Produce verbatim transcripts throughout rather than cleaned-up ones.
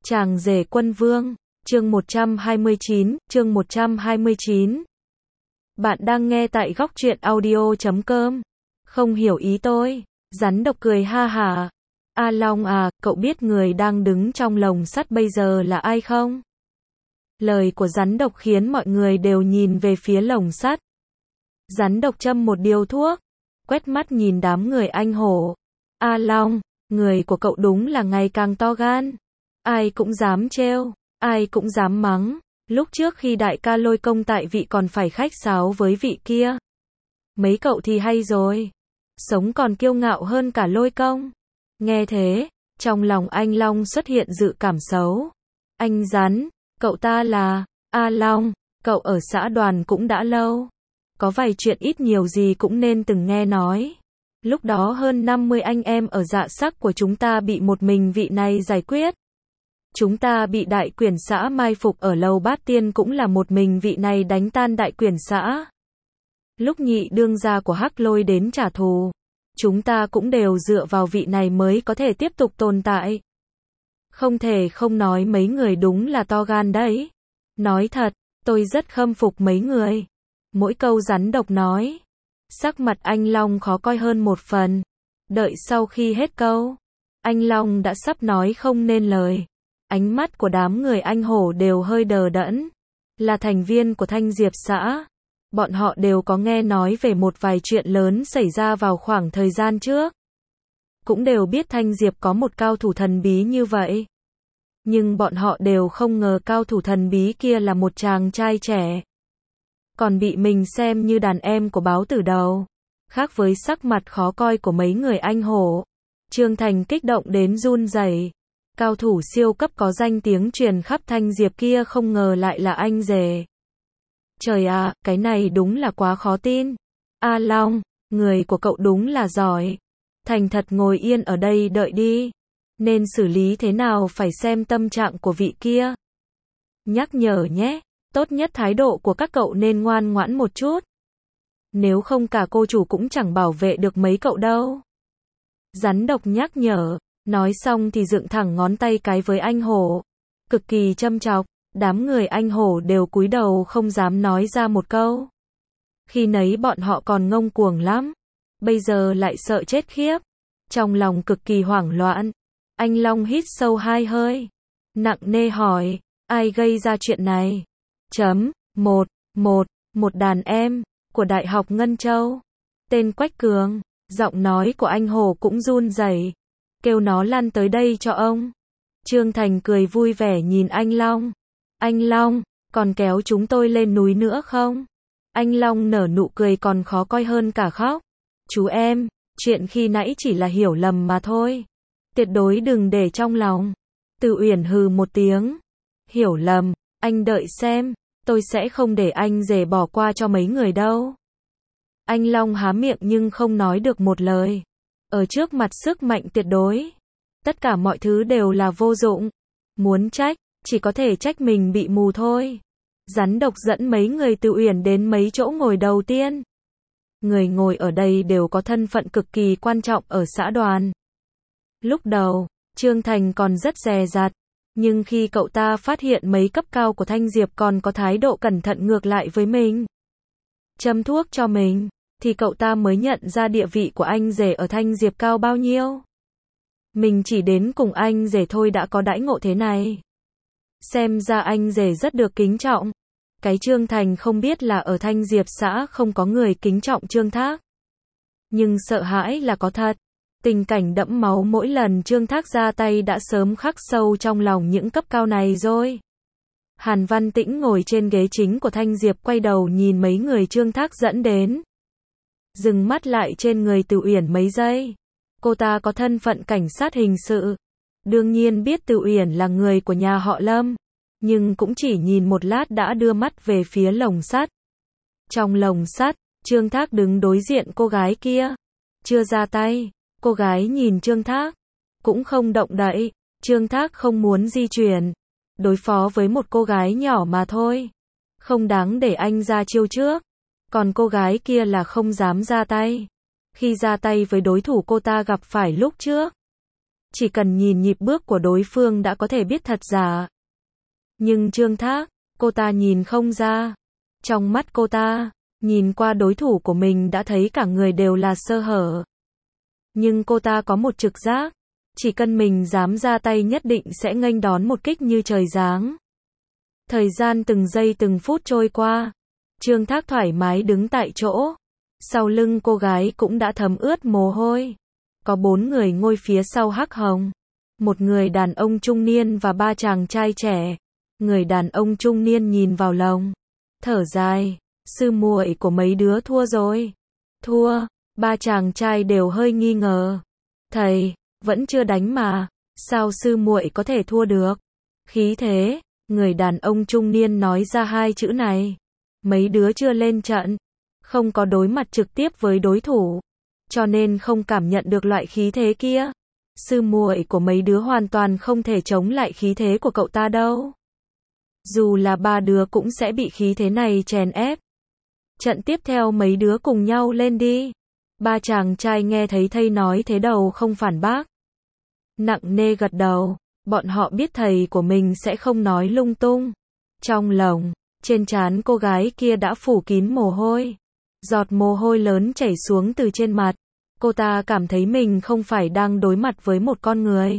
Chàng rể quân vương, chương một trăm hai mươi chín, chương một trăm hai mươi chín. Bạn đang nghe tại góc truyện audio chấm com. Không hiểu ý tôi. Rắn độc cười ha hả. A Long à, cậu biết người đang đứng trong lồng sắt bây giờ là ai không? Lời của rắn độc khiến mọi người đều nhìn về phía lồng sắt. Rắn độc châm một điếu thuốc, quét mắt nhìn đám người anh hổ. A Long, người của cậu đúng là ngày càng to gan. Ai cũng dám trêu, ai cũng dám mắng. Lúc trước khi đại ca Lôi Công tại vị còn phải khách sáo với vị kia. Mấy cậu thì hay rồi. Sống còn kiêu ngạo hơn cả Lôi Công. Nghe thế, trong lòng anh Long xuất hiện dự cảm xấu. Anh rắn, cậu ta là A Long, cậu ở xã đoàn cũng đã lâu. Có vài chuyện ít nhiều gì cũng nên từng nghe nói. Lúc đó hơn năm mươi anh em ở dạ sắc của chúng ta bị một mình vị này giải quyết. Chúng ta bị đại quyển xã mai phục ở lầu Bát Tiên cũng là một mình vị này đánh tan đại quyển xã. Lúc nhị đương gia của Hắc Lôi đến trả thù, chúng ta cũng đều dựa vào vị này mới có thể tiếp tục tồn tại. Không thể không nói mấy người đúng là to gan đấy. Nói thật, tôi rất khâm phục mấy người. Mỗi câu rắn độc nói, sắc mặt anh Long khó coi hơn một phần. Đợi sau khi hết câu, anh Long đã sắp nói không nên lời. Ánh mắt của đám người anh hổ đều hơi đờ đẫn. Là thành viên của Thanh Diệp xã. Bọn họ đều có nghe nói về một vài chuyện lớn xảy ra vào khoảng thời gian trước. Cũng đều biết Thanh Diệp có một cao thủ thần bí như vậy. Nhưng bọn họ đều không ngờ cao thủ thần bí kia là một chàng trai trẻ. Còn bị mình xem như đàn em của báo tử đầu. Khác với sắc mặt khó coi của mấy người anh hổ. Trương Thành kích động đến run rẩy. Cao thủ siêu cấp có danh tiếng truyền khắp Thanh Diệp kia không ngờ lại là anh rể. Trời ạ, à, cái này đúng là quá khó tin. A Long, người của cậu đúng là giỏi. Thành thật ngồi yên ở đây đợi đi. Nên xử lý thế nào phải xem tâm trạng của vị kia. Nhắc nhở nhé, tốt nhất thái độ của các cậu nên ngoan ngoãn một chút. Nếu không cả cô chủ cũng chẳng bảo vệ được mấy cậu đâu. Rắn độc nhắc nhở. Nói xong thì dựng thẳng ngón tay cái với anh hổ. Cực kỳ châm chọc, đám người anh hổ đều cúi đầu không dám nói ra một câu. Khi nấy bọn họ còn ngông cuồng lắm. Bây giờ lại sợ chết khiếp. Trong lòng cực kỳ hoảng loạn. Anh Long hít sâu hai hơi. Nặng nề hỏi, ai gây ra chuyện này? Chấm, một, một, một đàn em, của Đại học Ngân Châu. Tên Quách Cường, giọng nói của anh hổ cũng run rẩy. Kêu nó lăn tới đây cho ông. Trương Thành cười vui vẻ nhìn anh Long. Anh Long, còn kéo chúng tôi lên núi nữa không? Anh Long nở nụ cười còn khó coi hơn cả khóc. Chú em, chuyện khi nãy chỉ là hiểu lầm mà thôi. Tuyệt đối đừng để trong lòng. Từ Uyển hừ một tiếng. Hiểu lầm, anh đợi xem, tôi sẽ không để anh rể bỏ qua cho mấy người đâu. Anh Long há miệng nhưng không nói được một lời. Ở trước mặt sức mạnh tuyệt đối, tất cả mọi thứ đều là vô dụng. Muốn trách, chỉ có thể trách mình bị mù thôi. Rắn độc dẫn mấy người từ Uyển đến mấy chỗ ngồi đầu tiên. Người ngồi ở đây đều có thân phận cực kỳ quan trọng ở xã đoàn. Lúc đầu, Trương Thành còn rất dè dặt. Nhưng khi cậu ta phát hiện mấy cấp cao của Thanh Diệp còn có thái độ cẩn thận ngược lại với mình, châm thuốc cho mình, thì cậu ta mới nhận ra địa vị của anh rể ở Thanh Diệp cao bao nhiêu. Mình chỉ đến cùng anh rể thôi đã có đãi ngộ thế này. Xem ra anh rể rất được kính trọng. Cái Trương Thành không biết là ở Thanh Diệp xã không có người kính trọng Trương Thác. Nhưng sợ hãi là có thật. Tình cảnh đẫm máu mỗi lần Trương Thác ra tay đã sớm khắc sâu trong lòng những cấp cao này rồi. Hàn Văn Tĩnh ngồi trên ghế chính của Thanh Diệp quay đầu nhìn mấy người Trương Thác dẫn đến. Dừng mắt lại trên người Từ Uyển mấy giây. Cô ta có thân phận cảnh sát hình sự. Đương nhiên biết Từ Uyển là người của nhà họ Lâm. Nhưng cũng chỉ nhìn một lát đã đưa mắt về phía lồng sắt. Trong lồng sắt, Trương Thác đứng đối diện cô gái kia. Chưa ra tay, cô gái nhìn Trương Thác. Cũng không động đậy. Trương Thác không muốn di chuyển. Đối phó với một cô gái nhỏ mà thôi. Không đáng để anh ra chiêu trước. Còn cô gái kia là không dám ra tay. Khi ra tay với đối thủ cô ta gặp phải lúc trước, chỉ cần nhìn nhịp bước của đối phương đã có thể biết thật giả. Nhưng Trương Thác, cô ta nhìn không ra. Trong mắt cô ta, nhìn qua đối thủ của mình đã thấy cả người đều là sơ hở. Nhưng cô ta có một trực giác, chỉ cần mình dám ra tay nhất định sẽ nghênh đón một kích như trời giáng. Thời gian từng giây từng phút trôi qua, Trương Thác thoải mái đứng tại chỗ. Sau lưng cô gái cũng đã thấm ướt mồ hôi. Có bốn người ngồi phía sau Hắc Hồng. Một người đàn ông trung niên và ba chàng trai trẻ. Người đàn ông trung niên nhìn vào lòng, thở dài, sư muội của mấy đứa thua rồi. Thua, ba chàng trai đều hơi nghi ngờ. Thầy, vẫn chưa đánh mà, sao sư muội có thể thua được? Khí thế, người đàn ông trung niên nói ra hai chữ này. Mấy đứa chưa lên trận, không có đối mặt trực tiếp với đối thủ, cho nên không cảm nhận được loại khí thế kia. Sư muội của mấy đứa hoàn toàn không thể chống lại khí thế của cậu ta đâu. Dù là ba đứa cũng sẽ bị khí thế này chèn ép. Trận tiếp theo mấy đứa cùng nhau lên đi. Ba chàng trai nghe thấy thầy nói thế đầu không phản bác. Nặng nề gật đầu, bọn họ biết thầy của mình sẽ không nói lung tung. Trong lòng, trên trán cô gái kia đã phủ kín mồ hôi. Giọt mồ hôi lớn chảy xuống từ trên mặt. Cô ta cảm thấy mình không phải đang đối mặt với một con người,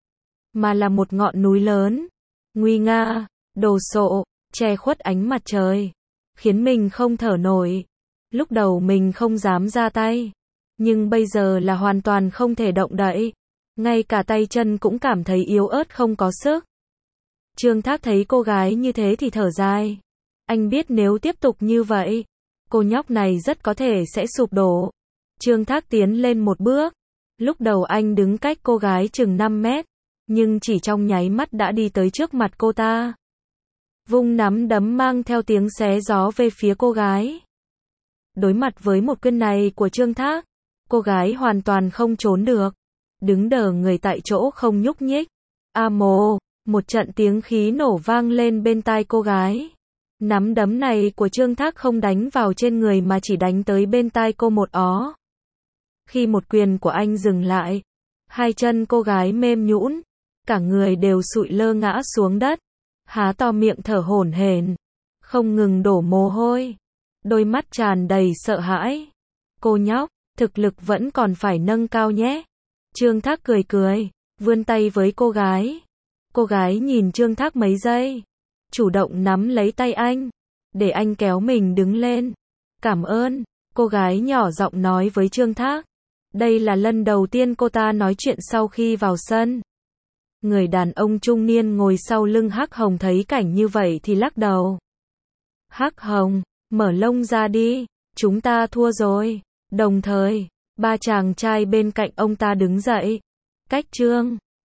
mà là một ngọn núi lớn, nguy nga, đồ sộ, che khuất ánh mặt trời, khiến mình không thở nổi. Lúc đầu mình không dám ra tay, nhưng bây giờ là hoàn toàn không thể động đậy. Ngay cả tay chân cũng cảm thấy yếu ớt không có sức. Trương Thác thấy cô gái như thế thì thở dài. Anh biết nếu tiếp tục như vậy, cô nhóc này rất có thể sẽ sụp đổ. Trương Thác tiến lên một bước. Lúc đầu anh đứng cách cô gái chừng năm mét, nhưng chỉ trong nháy mắt đã đi tới trước mặt cô ta. Vung nắm đấm mang theo tiếng xé gió về phía cô gái. Đối mặt với một quyền này của Trương Thác, cô gái hoàn toàn không trốn được. Đứng đờ người tại chỗ không nhúc nhích. A mồ, một trận tiếng khí nổ vang lên bên tai cô gái. Nắm đấm này của Trương Thác không đánh vào trên người mà chỉ đánh tới bên tai cô một ó. Khi một quyền của anh dừng lại, hai chân cô gái mềm nhũn, cả người đều sụi lơ ngã xuống đất, há to miệng thở hổn hển, không ngừng đổ mồ hôi, đôi mắt tràn đầy sợ hãi. Cô nhóc, thực lực vẫn còn phải nâng cao nhé. Trương Thác cười cười, vươn tay với cô gái. Cô gái nhìn Trương Thác mấy giây, chủ động nắm lấy tay anh, để anh kéo mình đứng lên. Cảm ơn, cô gái nhỏ giọng nói với Trương Thác. Đây là lần đầu tiên cô ta nói chuyện sau khi vào sân. Người đàn ông trung niên ngồi sau lưng Hắc Hồng thấy cảnh như vậy thì lắc đầu. Hắc Hồng, mở lông ra đi, chúng ta thua rồi. Đồng thời, ba chàng trai bên cạnh ông ta đứng dậy. Cách Trương